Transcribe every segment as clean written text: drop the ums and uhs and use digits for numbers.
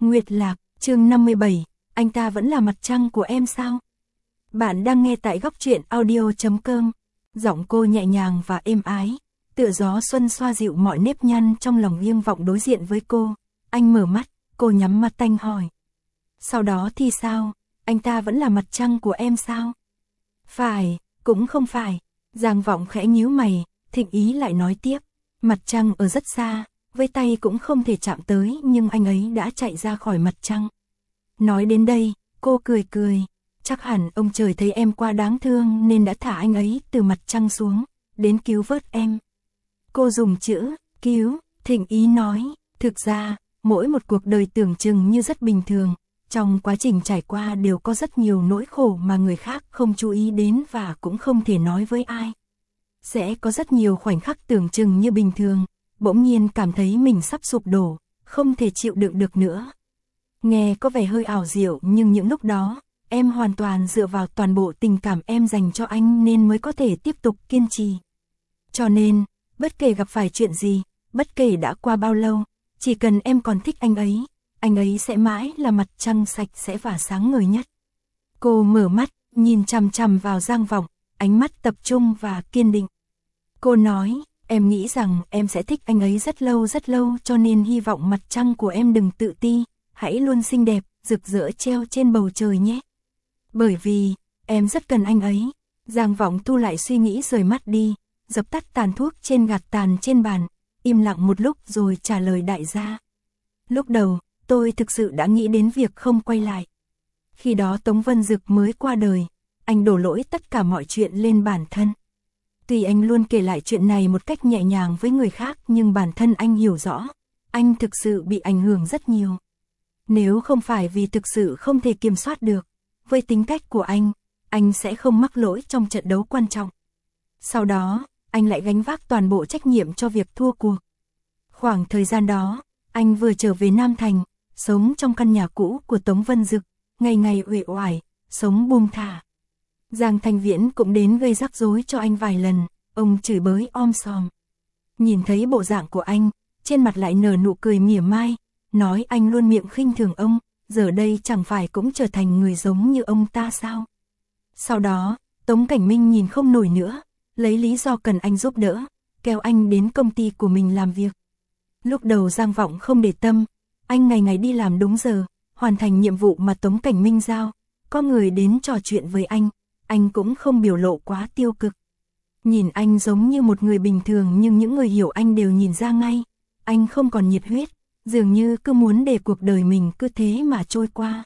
Nguyệt Lạc, chương 57, anh ta vẫn là mặt trăng của em sao? Bạn đang nghe tại góc truyện audio.com. Giọng cô nhẹ nhàng và êm ái, tựa gió xuân xoa dịu mọi nếp nhăn trong lòng Viêm Vọng đối diện với cô. Anh mở mắt, cô nhắm mắt tanh hỏi. Sau đó thì sao? Anh ta vẫn là mặt trăng của em sao? Phải, cũng không phải. Giang Vọng khẽ nhíu mày, Thịnh Ý lại nói tiếp. Mặt trăng ở rất xa, với tay cũng không thể chạm tới, nhưng anh ấy đã chạy ra khỏi mặt trăng. Nói đến đây, cô cười cười. Chắc hẳn ông trời thấy em quá đáng thương nên đã thả anh ấy từ mặt trăng xuống, đến cứu vớt em. Cô dùng chữ cứu, Thịnh Ý nói. Thực ra, mỗi một cuộc đời tưởng chừng như rất bình thường, trong quá trình trải qua đều có rất nhiều nỗi khổ mà người khác không chú ý đến và cũng không thể nói với ai. Sẽ có rất nhiều khoảnh khắc tưởng chừng như bình thường, bỗng nhiên cảm thấy mình sắp sụp đổ, không thể chịu đựng được nữa. Nghe có vẻ hơi ảo diệu, nhưng những lúc đó, em hoàn toàn dựa vào toàn bộ tình cảm em dành cho anh nên mới có thể tiếp tục kiên trì. Cho nên, bất kể gặp phải chuyện gì, bất kể đã qua bao lâu, chỉ cần em còn thích anh ấy sẽ mãi là mặt trăng sạch sẽ và sáng ngời nhất. Cô mở mắt, nhìn chằm chằm vào Giang Vọng, ánh mắt tập trung và kiên định. Cô nói, em nghĩ rằng em sẽ thích anh ấy rất lâu cho nên hy vọng mặt trăng của em đừng tự ti, hãy luôn xinh đẹp, rực rỡ treo trên bầu trời nhé. Bởi vì, em rất cần anh ấy. Giang Vọng thu lại suy nghĩ rời mắt đi, dập tắt tàn thuốc trên gạt tàn trên bàn, im lặng một lúc rồi trả lời đại gia. Lúc đầu, tôi thực sự đã nghĩ đến việc không quay lại. Khi đó Tống Vân Dực mới qua đời, anh đổ lỗi tất cả mọi chuyện lên bản thân. Tuy anh luôn kể lại chuyện này một cách nhẹ nhàng với người khác nhưng bản thân anh hiểu rõ, anh thực sự bị ảnh hưởng rất nhiều. Nếu không phải vì thực sự không thể kiểm soát được, với tính cách của anh sẽ không mắc lỗi trong trận đấu quan trọng. Sau đó, anh lại gánh vác toàn bộ trách nhiệm cho việc thua cuộc. Khoảng thời gian đó, anh vừa trở về Nam Thành, sống trong căn nhà cũ của Tống Vân Dực, ngày ngày uể oải, sống buông thả. Giang Thanh Viễn cũng đến gây rắc rối cho anh vài lần, ông chửi bới om sòm. Nhìn thấy bộ dạng của anh, trên mặt lại nở nụ cười mỉa mai, nói anh luôn miệng khinh thường ông, giờ đây chẳng phải cũng trở thành người giống như ông ta sao. Sau đó, Tống Cảnh Minh nhìn không nổi nữa, lấy lý do cần anh giúp đỡ, kéo anh đến công ty của mình làm việc. Lúc đầu Giang Vọng không để tâm, anh ngày ngày đi làm đúng giờ, hoàn thành nhiệm vụ mà Tống Cảnh Minh giao, có người đến trò chuyện với anh cũng không biểu lộ quá tiêu cực. Nhìn anh giống như một người bình thường nhưng những người hiểu anh đều nhìn ra ngay, anh không còn nhiệt huyết, dường như cứ muốn để cuộc đời mình cứ thế mà trôi qua.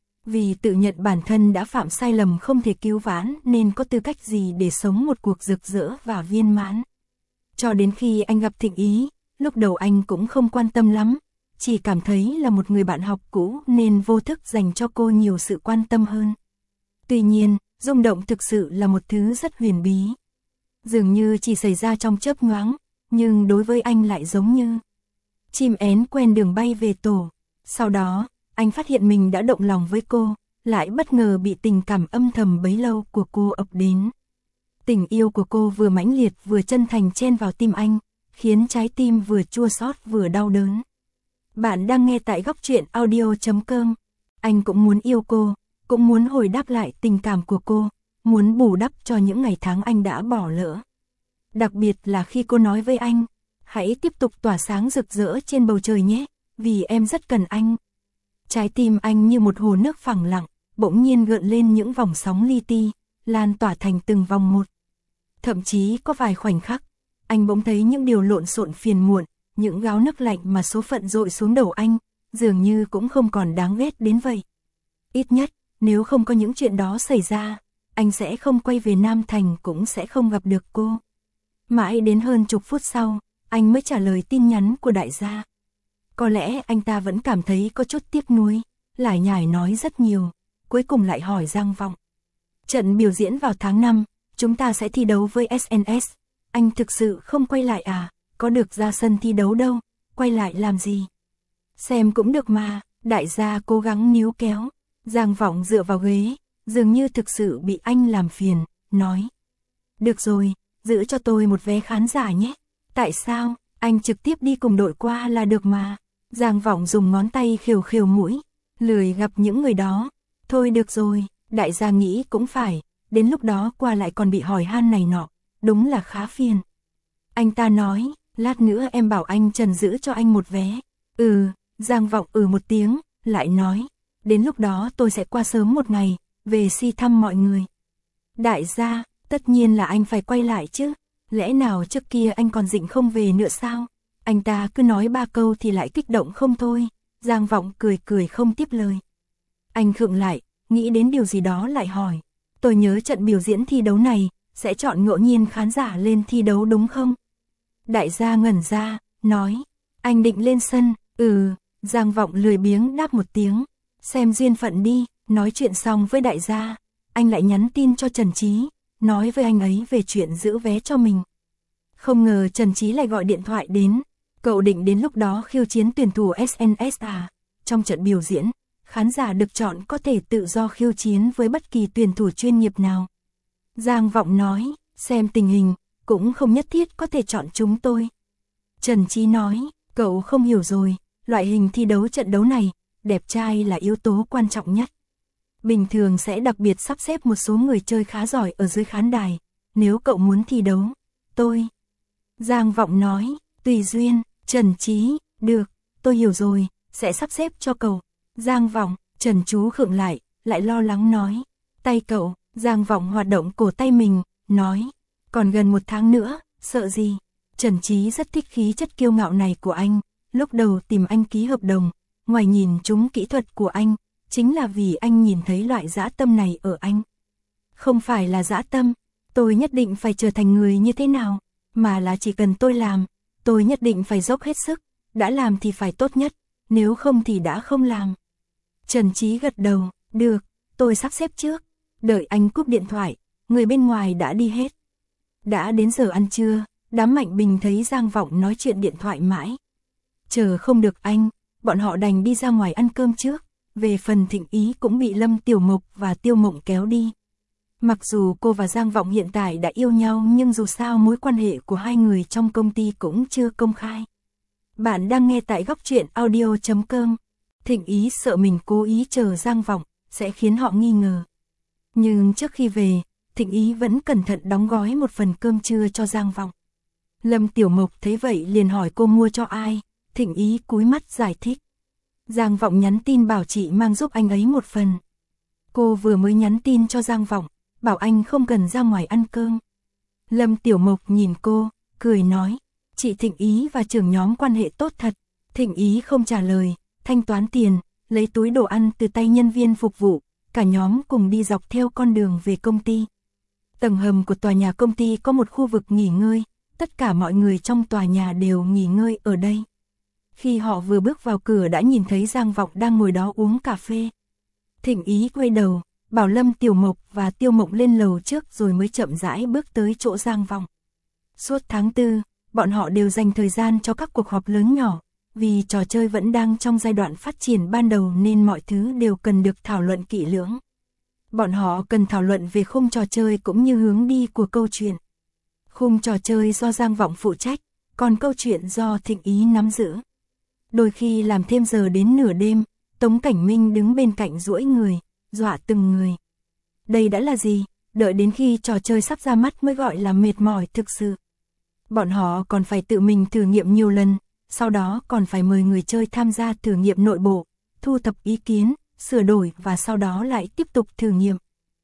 Vì tự nhận bản thân đã phạm sai lầm không thể cứu vãn nên có tư cách gì để sống một cuộc rực rỡ và viên mãn. Cho đến khi anh gặp Thịnh Ý, lúc đầu anh cũng không quan tâm lắm, chỉ cảm thấy là một người bạn học cũ nên vô thức dành cho cô nhiều sự quan tâm hơn. Tuy nhiên, rung động thực sự là một thứ rất huyền bí. Dường như chỉ xảy ra trong chớp nhoáng, nhưng đối với anh lại giống như chim én quen đường bay về tổ. Sau đó, anh phát hiện mình đã động lòng với cô, lại bất ngờ bị tình cảm âm thầm bấy lâu của cô ập đến. Tình yêu của cô vừa mãnh liệt vừa chân thành chen vào tim anh, khiến trái tim vừa chua xót vừa đau đớn. Bạn đang nghe tại góc truyện audio.com. Anh cũng muốn yêu cô, cũng muốn hồi đáp lại tình cảm của cô, muốn bù đắp cho những ngày tháng anh đã bỏ lỡ. Đặc biệt là khi cô nói với anh, hãy tiếp tục tỏa sáng rực rỡ trên bầu trời nhé, vì em rất cần anh. Trái tim anh như một hồ nước phẳng lặng, bỗng nhiên gợn lên những vòng sóng li ti, lan tỏa thành từng vòng một. Thậm chí có vài khoảnh khắc, anh bỗng thấy những điều lộn xộn phiền muộn, những gáo nước lạnh mà số phận dội xuống đầu anh, dường như cũng không còn đáng ghét đến vậy. Ít nhất, nếu không có những chuyện đó xảy ra, anh sẽ không quay về Nam Thành cũng sẽ không gặp được cô. Mãi đến hơn chục phút sau, anh mới trả lời tin nhắn của đại gia. Có lẽ anh ta vẫn cảm thấy có chút tiếc nuối, lải nhải nói rất nhiều, cuối cùng lại hỏi Giang Vọng. Trận biểu diễn vào tháng 5, chúng ta sẽ thi đấu với SNS. Anh thực sự không quay lại à? Có được ra sân thi đấu đâu, quay lại làm gì? Xem cũng được mà, đại gia cố gắng níu kéo. Giang Vọng dựa vào ghế, dường như thực sự bị anh làm phiền, nói. Được rồi, giữ cho tôi một vé khán giả nhé. Tại sao? Anh trực tiếp đi cùng đội qua là được mà. Giang Vọng dùng ngón tay khều khều mũi, lười gặp những người đó. Thôi được rồi, đại gia nghĩ cũng phải, đến lúc đó qua lại còn bị hỏi han này nọ, đúng là khá phiền. Anh ta nói, lát nữa em bảo anh Trần giữ cho anh một vé. Giang Vọng một tiếng, lại nói, đến lúc đó tôi sẽ qua sớm một ngày, về thăm mọi người. Đại gia, tất nhiên là anh phải quay lại chứ, lẽ nào trước kia anh còn dịnh không về nữa sao? Anh ta cứ nói 3 câu thì lại kích động không thôi. Giang Vọng cười cười không tiếp lời. Anh khựng lại, nghĩ đến điều gì đó lại hỏi, tôi nhớ trận biểu diễn thi đấu này, sẽ chọn ngẫu nhiên khán giả lên thi đấu đúng không? Đại gia ngẩn ra, nói, anh định lên sân. Giang Vọng lười biếng đáp một tiếng, xem duyên phận đi. Nói chuyện xong với đại gia, anh lại nhắn tin cho Trần Trí, nói với anh ấy về chuyện giữ vé cho mình. Không ngờ Trần Trí lại gọi điện thoại đến, cậu định đến lúc đó khiêu chiến tuyển thủ SNS à? Trong trận biểu diễn, khán giả được chọn có thể tự do khiêu chiến với bất kỳ tuyển thủ chuyên nghiệp nào. Giang Vọng nói, xem tình hình, cũng không nhất thiết có thể chọn chúng tôi. Trần Trí nói, cậu không hiểu rồi, loại hình thi đấu trận đấu này, đẹp trai là yếu tố quan trọng nhất. Bình thường sẽ đặc biệt sắp xếp một số người chơi khá giỏi ở dưới khán đài, nếu cậu muốn thi đấu, tôi. Giang Vọng nói, tùy duyên. Trần Trí, được, tôi hiểu rồi, sẽ sắp xếp cho cậu. Giang Vọng, Trần Chú khựng lại lo lắng nói, tay cậu. Giang Vọng hoạt động cổ tay mình, nói, còn gần 1 tháng nữa, sợ gì? Trần Trí rất thích khí chất kiêu ngạo này của anh, lúc đầu tìm anh ký hợp đồng, ngoài nhìn trúng kỹ thuật của anh, chính là vì anh nhìn thấy loại dã tâm này ở anh. Không phải là dã tâm, tôi nhất định phải trở thành người như thế nào, mà là chỉ cần tôi làm, tôi nhất định phải dốc hết sức, đã làm thì phải tốt nhất, nếu không thì đã không làm. Trần Trí gật đầu, được, tôi sắp xếp trước. Đợi anh cúp điện thoại, người bên ngoài đã đi hết. Đã đến giờ ăn trưa, đám Mạnh Bình thấy Giang Vọng nói chuyện điện thoại mãi. Chờ không được anh, bọn họ đành đi ra ngoài ăn cơm trước. Về phần Thịnh Ý cũng bị Lâm Tiểu Mộc và Tiêu Mộng kéo đi. Mặc dù cô và Giang Vọng hiện tại đã yêu nhau nhưng dù sao mối quan hệ của hai người trong công ty cũng chưa công khai. Bạn đang nghe tại góc truyện audio.com. Thịnh Ý sợ mình cố ý chờ Giang Vọng sẽ khiến họ nghi ngờ. Nhưng trước khi về, Thịnh Ý vẫn cẩn thận đóng gói một phần cơm trưa cho Giang Vọng. Lâm Tiểu Mộc thấy vậy liền hỏi cô mua cho ai, Thịnh Ý cúi mắt giải thích. Giang Vọng nhắn tin bảo chị mang giúp anh ấy một phần. Cô vừa mới nhắn tin cho Giang Vọng, bảo anh không cần ra ngoài ăn cơm. Lâm Tiểu Mộc nhìn cô, cười nói, chị Thịnh Ý và trưởng nhóm quan hệ tốt thật. Thịnh Ý không trả lời, thanh toán tiền, lấy túi đồ ăn từ tay nhân viên phục vụ, cả nhóm cùng đi dọc theo con đường về công ty. Tầng hầm của tòa nhà công ty có một khu vực nghỉ ngơi, tất cả mọi người trong tòa nhà đều nghỉ ngơi ở đây. Khi họ vừa bước vào cửa đã nhìn thấy Giang Vọng đang ngồi đó uống cà phê. Thịnh Ý quay đầu, bảo Lâm Tiểu Mộc và Tiêu Mộng lên lầu trước rồi mới chậm rãi bước tới chỗ Giang Vọng. Suốt tháng 4, bọn họ đều dành thời gian cho các cuộc họp lớn nhỏ, vì trò chơi vẫn đang trong giai đoạn phát triển ban đầu nên mọi thứ đều cần được thảo luận kỹ lưỡng. Bọn họ cần thảo luận về khung trò chơi cũng như hướng đi của câu chuyện. Khung trò chơi do Giang Vọng phụ trách, còn câu chuyện do Thịnh Ý nắm giữ. Đôi khi làm thêm giờ đến nửa đêm, Tống Cảnh Minh đứng bên cạnh duỗi người, dọa từng người. Đây đã là gì? Đợi đến khi trò chơi sắp ra mắt mới gọi là mệt mỏi thực sự. Bọn họ còn phải tự mình thử nghiệm nhiều lần, sau đó còn phải mời người chơi tham gia thử nghiệm nội bộ, thu thập ý kiến, sửa đổi và sau đó lại tiếp tục thử nghiệm.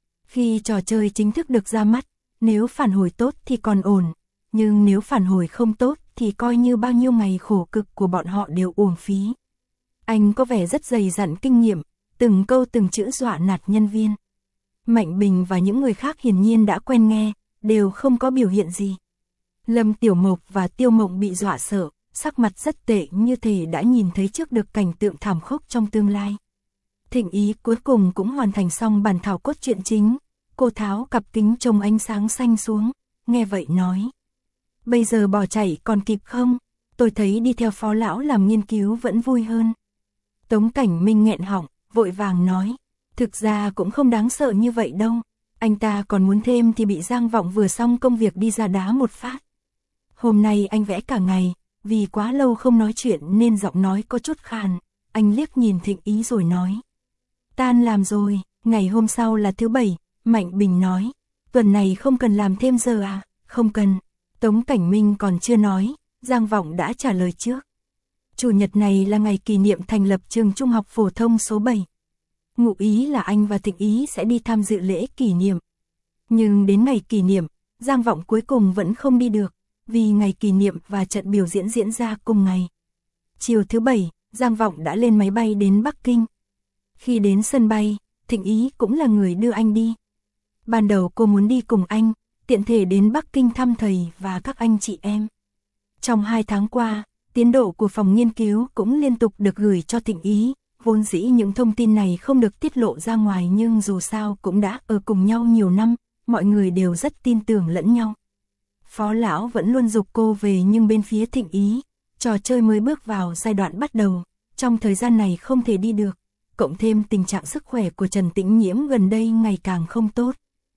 Khi trò chơi chính thức được ra mắt, nếu phản hồi tốt thì còn ổn, nhưng nếu phản hồi không tốt thì coi như bao nhiêu ngày khổ cực của bọn họ đều uổng phí. Anh có vẻ rất dày dặn kinh nghiệm, từng câu từng chữ dọa nạt nhân viên. Mạnh Bình và những người khác hiển nhiên đã quen nghe, đều không có biểu hiện gì. Lâm Tiểu Mộc và Tiêu Mộng bị dọa sợ, sắc mặt rất tệ như thể đã nhìn thấy trước được cảnh tượng thảm khốc trong tương lai. Thịnh Ý cuối cùng cũng hoàn thành xong bản thảo cốt truyện chính, cô tháo cặp kính trông ánh sáng xanh xuống, nghe vậy nói. Bây giờ bỏ chạy còn kịp không? Tôi thấy đi theo Phó Lão làm nghiên cứu vẫn vui hơn. Tống Cảnh Minh nghẹn họng, vội vàng nói. Thực ra cũng không đáng sợ như vậy đâu. Anh ta còn muốn thêm thì bị Giang Vọng vừa xong công việc đi ra đá một phát. Hôm nay anh vẽ cả ngày, vì quá lâu không nói chuyện nên giọng nói có chút khàn. Anh liếc nhìn Thịnh Ý rồi nói. Tan làm rồi, ngày hôm sau là thứ Bảy, Mạnh Bình nói. Tuần này không cần làm thêm giờ à? Không cần. Tống Cảnh Minh còn chưa nói, Giang Vọng đã trả lời trước. Chủ nhật này là ngày kỷ niệm thành lập trường trung học phổ thông số 7. Ngụ ý là anh và Thịnh Ý sẽ đi tham dự lễ kỷ niệm. Nhưng đến ngày kỷ niệm, Giang Vọng cuối cùng vẫn không đi được, vì ngày kỷ niệm và trận biểu diễn diễn ra cùng ngày. Chiều thứ Bảy, Giang Vọng đã lên máy bay đến Bắc Kinh. Khi đến sân bay, Thịnh Ý cũng là người đưa anh đi. Ban đầu cô muốn đi cùng anh, tiện thể đến Bắc Kinh thăm thầy và các anh chị em. Trong 2 tháng qua, tiến độ của phòng nghiên cứu cũng liên tục được gửi cho Thịnh Ý. Vốn dĩ những thông tin này không được tiết lộ ra ngoài nhưng dù sao cũng đã ở cùng nhau nhiều năm, mọi người đều rất tin tưởng lẫn nhau. Phó lão vẫn luôn giục cô về nhưng bên phía Thịnh Ý, trò chơi mới bước vào giai đoạn bắt đầu, trong thời gian này không thể đi được, cộng thêm tình trạng sức khỏe của Trần Tĩnh Nhiễm gần đây ngày càng không tốt.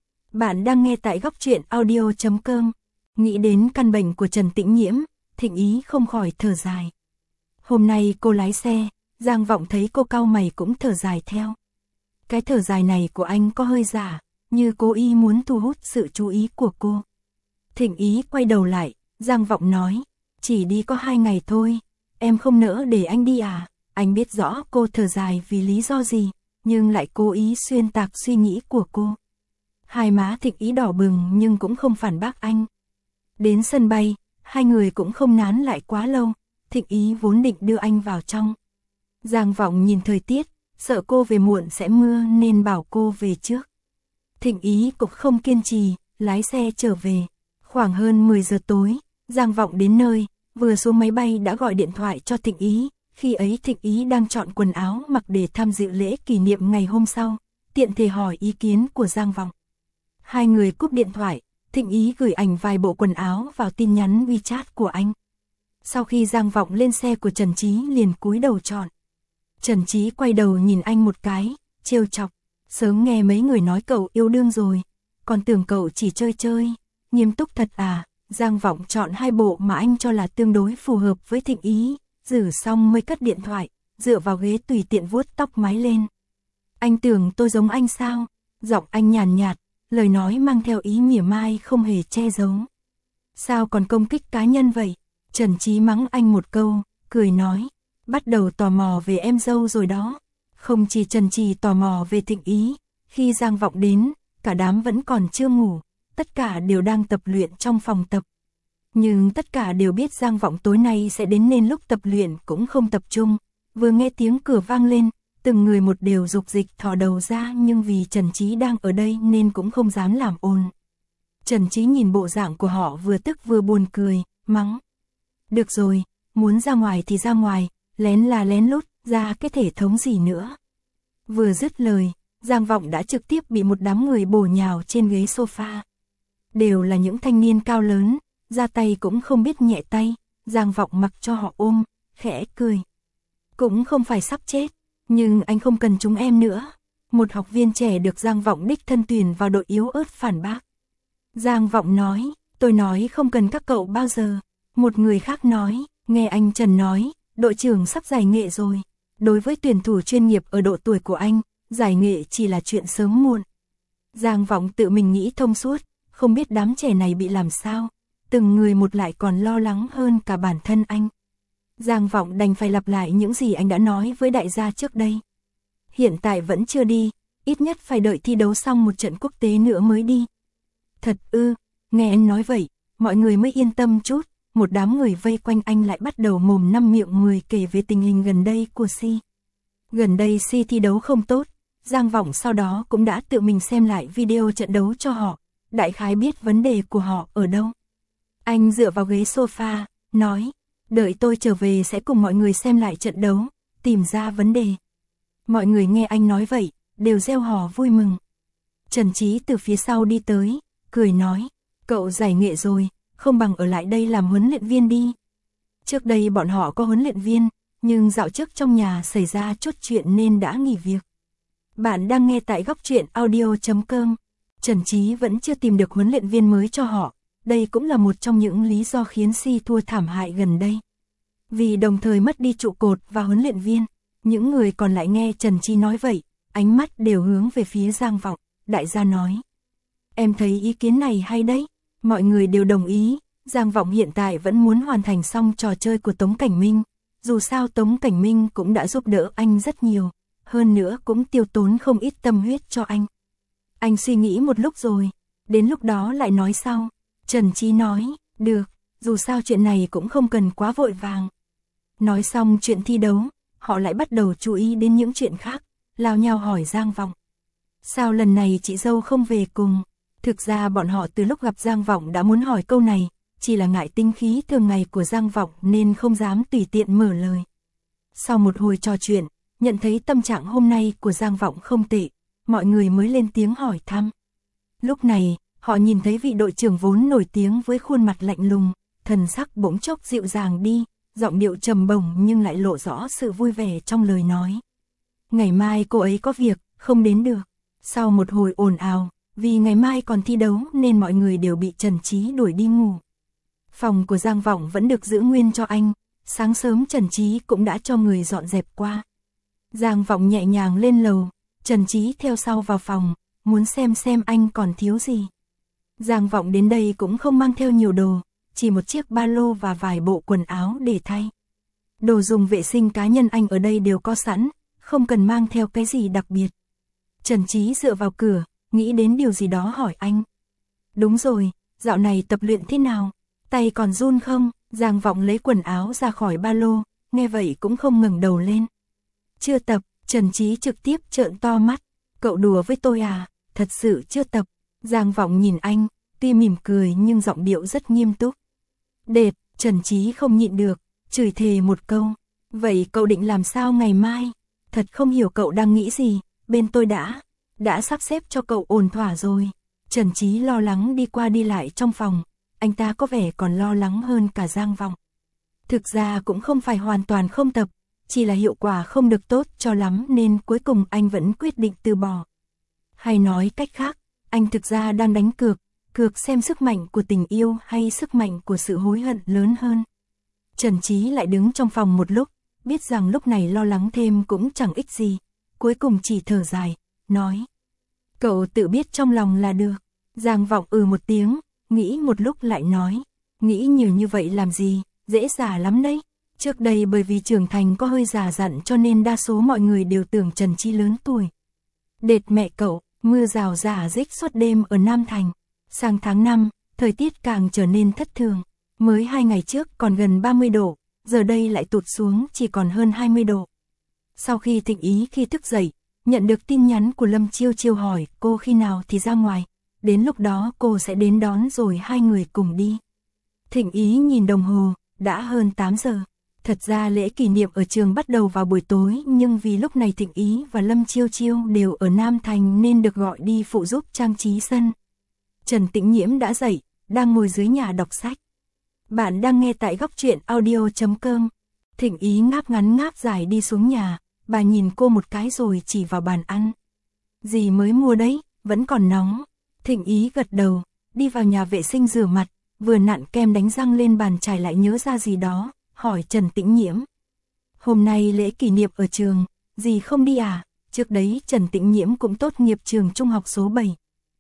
Bạn đang nghe tại góc truyện audio.com. Nghĩ đến căn bệnh của Trần Tĩnh Nhiễm, Thịnh Ý không khỏi thở dài. Hôm nay cô lái xe, Giang Vọng thấy cô cau mày cũng thở dài theo. Cái thở dài này của anh có hơi giả, như cố ý muốn thu hút sự chú ý của cô. Thịnh Ý quay đầu lại, Giang Vọng nói, chỉ đi có 2 ngày thôi, em không nỡ để anh đi à? Anh biết rõ cô thở dài vì lý do gì, nhưng lại cố ý xuyên tạc suy nghĩ của cô. Hai má Thịnh Ý đỏ bừng nhưng cũng không phản bác anh. Đến sân bay, hai người cũng không nán lại quá lâu, Thịnh Ý vốn định đưa anh vào trong. Giang Vọng nhìn thời tiết, sợ cô về muộn sẽ mưa nên bảo cô về trước. Thịnh Ý cũng không kiên trì, lái xe trở về. Khoảng hơn 10 giờ tối, Giang Vọng đến nơi, vừa xuống máy bay đã gọi điện thoại cho Thịnh Ý. Khi ấy Thịnh Ý đang chọn quần áo mặc để tham dự lễ kỷ niệm ngày hôm sau, tiện thể hỏi ý kiến của Giang Vọng. Hai người cúp điện thoại, Thịnh Ý gửi ảnh vài bộ quần áo vào tin nhắn WeChat của anh. Sau khi Giang Vọng lên xe của Trần Chí liền cúi đầu chọn. Trần Chí quay đầu nhìn anh một cái, trêu chọc. Sớm nghe mấy người nói cậu yêu đương rồi, còn tưởng cậu chỉ chơi chơi, nghiêm túc thật à? Giang Vọng chọn 2 bộ mà anh cho là tương đối phù hợp với Thịnh Ý, rửa xong mới cất điện thoại, dựa vào ghế tùy tiện vuốt tóc mái lên. Anh tưởng tôi giống anh sao? Giọng anh nhàn nhạt, lời nói mang theo ý mỉa mai không hề che giấu. Sao còn công kích cá nhân vậy? Trần Chí mắng anh một câu, cười nói, bắt đầu tò mò về em dâu rồi đó. Không chỉ Trần Chí tò mò về Thịnh Ý, khi Giang Vọng đến, cả đám vẫn còn chưa ngủ, tất cả đều đang tập luyện trong phòng tập. Nhưng tất cả đều biết Giang Vọng tối nay sẽ đến nên lúc tập luyện cũng không tập trung. Vừa nghe tiếng cửa vang lên, từng người một đều dục dịch thò đầu ra nhưng vì Trần Chí đang ở đây nên cũng không dám làm ồn. Trần Chí nhìn bộ dạng của họ vừa tức vừa buồn cười, mắng. Được rồi, muốn ra ngoài thì ra ngoài, lén là lén lút, ra cái thể thống gì nữa. Vừa dứt lời, Giang Vọng đã trực tiếp bị một đám người bổ nhào trên ghế sofa. Đều là những thanh niên cao lớn, ra tay cũng không biết nhẹ tay, Giang Vọng mặc cho họ ôm, khẽ cười. Cũng không phải sắp chết, nhưng anh không cần chúng em nữa. Một học viên trẻ được Giang Vọng đích thân tuyển vào đội yếu ớt phản bác. Giang Vọng nói, tôi nói không cần các cậu bao giờ. Một người khác nói, nghe anh Trần nói, đội trưởng sắp giải nghệ rồi. Đối với tuyển thủ chuyên nghiệp ở độ tuổi của anh, giải nghệ chỉ là chuyện sớm muộn. Giang Vọng tự mình nghĩ thông suốt, không biết đám trẻ này bị làm sao. Từng người một lại còn lo lắng hơn cả bản thân anh. Giang Vọng đành phải lặp lại những gì anh đã nói với đại gia trước đây. Hiện tại vẫn chưa đi, ít nhất phải đợi thi đấu xong một trận quốc tế nữa mới đi. Thật ư, nghe anh nói vậy, mọi người mới yên tâm chút. Một đám người vây quanh anh lại bắt đầu mồm năm miệng mười kể về tình hình gần đây của Si. Gần đây Si thi đấu không tốt, Giang Vọng sau đó cũng đã tự mình xem lại video trận đấu cho họ, đại khái biết vấn đề của họ ở đâu. Anh dựa vào ghế sofa, nói, đợi tôi trở về sẽ cùng mọi người xem lại trận đấu, tìm ra vấn đề. Mọi người nghe anh nói vậy, đều reo hò vui mừng. Trần Chí từ phía sau đi tới, cười nói, cậu giải nghệ rồi, không bằng ở lại đây làm huấn luyện viên đi. Trước đây bọn họ có huấn luyện viên, nhưng dạo trước trong nhà xảy ra chút chuyện nên đã nghỉ việc. Bạn đang nghe tại góc truyện audio.com. Trần Chí vẫn chưa tìm được huấn luyện viên mới cho họ, đây cũng là một trong những lý do khiến Si thua thảm hại gần đây. vì đồng thời mất đi trụ cột và huấn luyện viên. Những người còn lại nghe Trần Chi nói vậy, ánh mắt đều hướng về phía Giang Vọng. Đại gia nói, em thấy ý kiến này hay đấy. Mọi người đều đồng ý. Giang Vọng hiện tại vẫn muốn hoàn thành xong trò chơi của Tống Cảnh Minh. Dù sao Tống Cảnh Minh cũng đã giúp đỡ anh rất nhiều, hơn nữa cũng tiêu tốn không ít tâm huyết cho anh. Anh suy nghĩ một lúc rồi, đến lúc đó lại nói sau. Trần Chi nói, được, dù sao chuyện này cũng không cần quá vội vàng. Nói xong chuyện thi đấu, họ lại bắt đầu chú ý đến những chuyện khác, lao nhau hỏi Giang Vọng. Sao lần này chị dâu không về cùng? Thực ra bọn họ từ lúc gặp Giang Vọng đã muốn hỏi câu này, chỉ là ngại tính khí thường ngày của Giang Vọng nên không dám tùy tiện mở lời. Sau một hồi trò chuyện, nhận thấy tâm trạng hôm nay của Giang Vọng không tệ, mọi người mới lên tiếng hỏi thăm. Lúc này, họ nhìn thấy vị đội trưởng vốn nổi tiếng với khuôn mặt lạnh lùng, thần sắc bỗng chốc dịu dàng đi, giọng điệu trầm bổng nhưng lại lộ rõ sự vui vẻ trong lời nói. Ngày mai cô ấy có việc, không đến được. Sau một hồi ồn ào, vì ngày mai còn thi đấu nên mọi người đều bị Trần Chí đuổi đi ngủ. Phòng của Giang Vọng vẫn được giữ nguyên cho anh, sáng sớm Trần Chí cũng đã cho người dọn dẹp qua. Giang Vọng nhẹ nhàng lên lầu, Trần Chí theo sau vào phòng, muốn xem anh còn thiếu gì. Giang Vọng đến đây cũng không mang theo nhiều đồ, chỉ một chiếc ba lô và vài bộ quần áo để thay. Đồ dùng vệ sinh cá nhân anh ở đây đều có sẵn, không cần mang theo cái gì đặc biệt. Trần Chí dựa vào cửa, nghĩ đến điều gì đó hỏi anh. Đúng rồi, dạo này tập luyện thế nào? Tay còn run không? Giang Vọng lấy quần áo ra khỏi ba lô, nghe vậy cũng không ngẩng đầu lên. Chưa tập, Trần Chí trực tiếp trợn to mắt. Cậu đùa với tôi à? Thật sự chưa tập. Giang Vọng nhìn anh, tuy mỉm cười nhưng giọng điệu rất nghiêm túc. Đệt, Trần Chí không nhịn được, chửi thề một câu. Vậy cậu định làm sao ngày mai? Thật không hiểu cậu đang nghĩ gì, bên tôi đã sắp xếp cho cậu ổn thỏa rồi. Trần Chí lo lắng đi qua đi lại trong phòng, anh ta có vẻ còn lo lắng hơn cả Giang Vọng. Thực ra cũng không phải hoàn toàn không tập, chỉ là hiệu quả không được tốt cho lắm nên cuối cùng anh vẫn quyết định từ bỏ. Hay nói cách khác, anh thực ra đang đánh cược xem sức mạnh của tình yêu hay sức mạnh của sự hối hận lớn hơn. Trần Chí lại đứng trong phòng một lúc, biết rằng lúc này lo lắng thêm cũng chẳng ích gì, cuối cùng chỉ thở dài, nói. Cậu tự biết trong lòng là được. Giang Vọng một tiếng, nghĩ một lúc lại nói. Nghĩ nhiều như vậy làm gì, dễ già lắm đấy. Trước đây bởi vì trưởng thành có hơi già dặn cho nên đa số mọi người đều tưởng Trần Chí lớn tuổi. Đệt mẹ cậu, mưa rào rả rích suốt đêm ở Nam Thành. Sang tháng 5, thời tiết càng trở nên thất thường. Mới 2 ngày trước còn gần 30 độ, giờ đây lại tụt xuống chỉ còn hơn 20 độ. Sau khi Thịnh Ý khi thức dậy, nhận được tin nhắn của Lâm Chiêu Chiêu hỏi cô khi nào thì ra ngoài. Đến lúc đó cô sẽ đến đón rồi hai người cùng đi. Thịnh Ý nhìn đồng hồ, đã hơn 8 giờ. Thật ra lễ kỷ niệm ở trường bắt đầu vào buổi tối nhưng vì lúc này Thịnh Ý và Lâm Chiêu Chiêu đều ở Nam Thành nên được gọi đi phụ giúp trang trí sân. Trần Tĩnh Nhiễm đã dậy, đang ngồi dưới nhà đọc sách. Bạn đang nghe tại góc truyện audio.com. Thịnh Ý ngáp ngắn ngáp dài đi xuống nhà, bà nhìn cô một cái rồi chỉ vào bàn ăn. Gì mới mua đấy, vẫn còn nóng. Thịnh Ý gật đầu, đi vào nhà vệ sinh rửa mặt, vừa nặn kem đánh răng lên bàn chải lại nhớ ra gì đó, hỏi Trần Tĩnh Nhiễm. Hôm nay lễ kỷ niệm ở trường, dì không đi à? Trước đấy Trần Tĩnh Nhiễm cũng tốt nghiệp trường trung học số 7.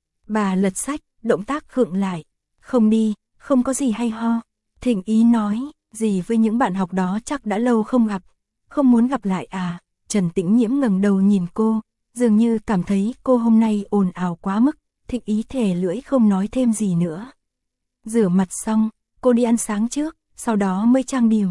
Bà lật sách, động tác khựng lại. Không đi, không có gì hay ho. Thịnh Ý nói, dì với những bạn học đó chắc đã lâu không gặp. Không muốn gặp lại à? Trần Tĩnh Nhiễm ngẩng đầu nhìn cô, dường như cảm thấy cô hôm nay ồn ào quá mức. Thịnh Ý thè lưỡi không nói thêm gì nữa. Rửa mặt xong, cô đi ăn sáng trước, sau đó mới trang điểm.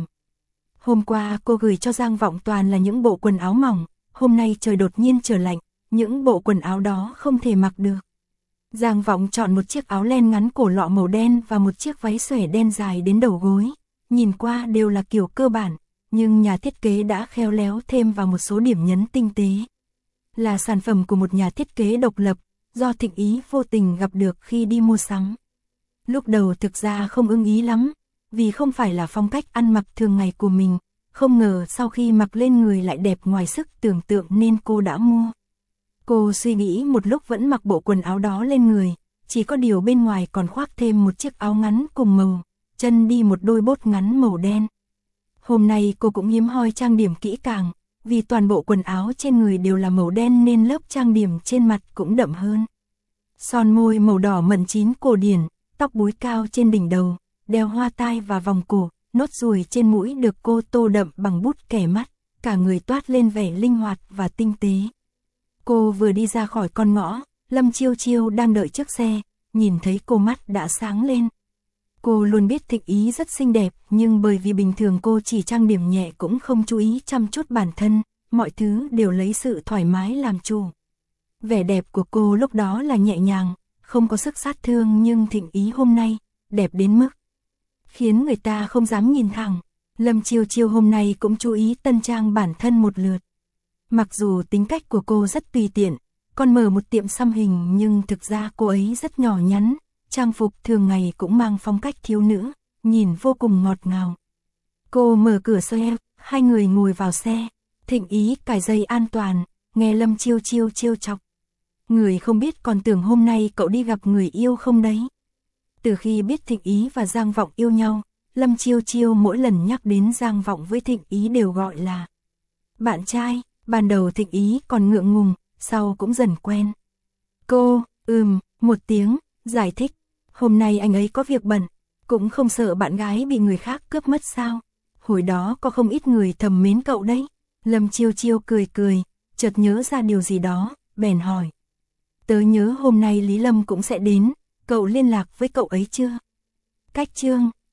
Hôm qua cô gửi cho Giang Vọng toàn là những bộ quần áo mỏng, hôm nay trời đột nhiên trở lạnh, những bộ quần áo đó không thể mặc được. Giang Vọng chọn một chiếc áo len ngắn cổ lọ màu đen và một chiếc váy xòe đen dài đến đầu gối, nhìn qua đều là kiểu cơ bản, nhưng nhà thiết kế đã khéo léo thêm vào một số điểm nhấn tinh tế. Là sản phẩm của một nhà thiết kế độc lập, do Thịnh Ý vô tình gặp được khi đi mua sắm. Lúc đầu thực ra không ưng ý lắm, vì không phải là phong cách ăn mặc thường ngày của mình, không ngờ sau khi mặc lên người lại đẹp ngoài sức tưởng tượng nên cô đã mua. Cô suy nghĩ một lúc vẫn mặc bộ quần áo đó lên người, chỉ có điều bên ngoài còn khoác thêm một chiếc áo ngắn cùng màu, chân đi một đôi bốt ngắn màu đen. Hôm nay cô cũng hiếm hoi trang điểm kỹ càng, vì toàn bộ quần áo trên người đều là màu đen nên lớp trang điểm trên mặt cũng đậm hơn. Son môi màu đỏ mận chín cổ điển, tóc búi cao trên đỉnh đầu, đeo hoa tai và vòng cổ, nốt ruồi trên mũi được cô tô đậm bằng bút kẻ mắt, cả người toát lên vẻ linh hoạt và tinh tế. Cô vừa đi ra khỏi con ngõ, Lâm Chiêu Chiêu đang đợi trước xe, nhìn thấy cô mắt đã sáng lên. Cô luôn biết Thịnh Ý rất xinh đẹp, nhưng bởi vì bình thường cô chỉ trang điểm nhẹ cũng không chú ý chăm chút bản thân, mọi thứ đều lấy sự thoải mái làm chủ. Vẻ đẹp của cô lúc đó là nhẹ nhàng, không có sức sát thương, nhưng Thịnh Ý hôm nay, đẹp đến mức khiến người ta không dám nhìn thẳng. Lâm Chiêu Chiêu hôm nay cũng chú ý tân trang bản thân một lượt. Mặc dù tính cách của cô rất tùy tiện, còn mở một tiệm xăm hình, nhưng thực ra cô ấy rất nhỏ nhắn, trang phục thường ngày cũng mang phong cách thiếu nữ, nhìn vô cùng ngọt ngào. Cô mở cửa xe, hai người ngồi vào xe, Thịnh Ý cài dây an toàn, nghe Lâm Chiêu Chiêu trêu chọc. Người không biết còn tưởng hôm nay cậu đi gặp người yêu không đấy. Từ khi biết Thịnh Ý và Giang Vọng yêu nhau, Lâm Chiêu Chiêu mỗi lần nhắc đến Giang Vọng với Thịnh Ý đều gọi là bạn trai. Ban đầu Thịnh Ý còn ngượng ngùng, sau cũng dần quen. Cô, một tiếng, giải thích. Hôm nay anh ấy có việc bận, cũng không sợ bạn gái bị người khác cướp mất sao. Hồi đó có không ít người thầm mến cậu đấy. Lâm Chiêu Chiêu cười cười, chợt nhớ ra điều gì đó, bèn hỏi. Tớ nhớ hôm nay Lý Lâm cũng sẽ đến, cậu liên lạc với cậu ấy chưa? Cách chương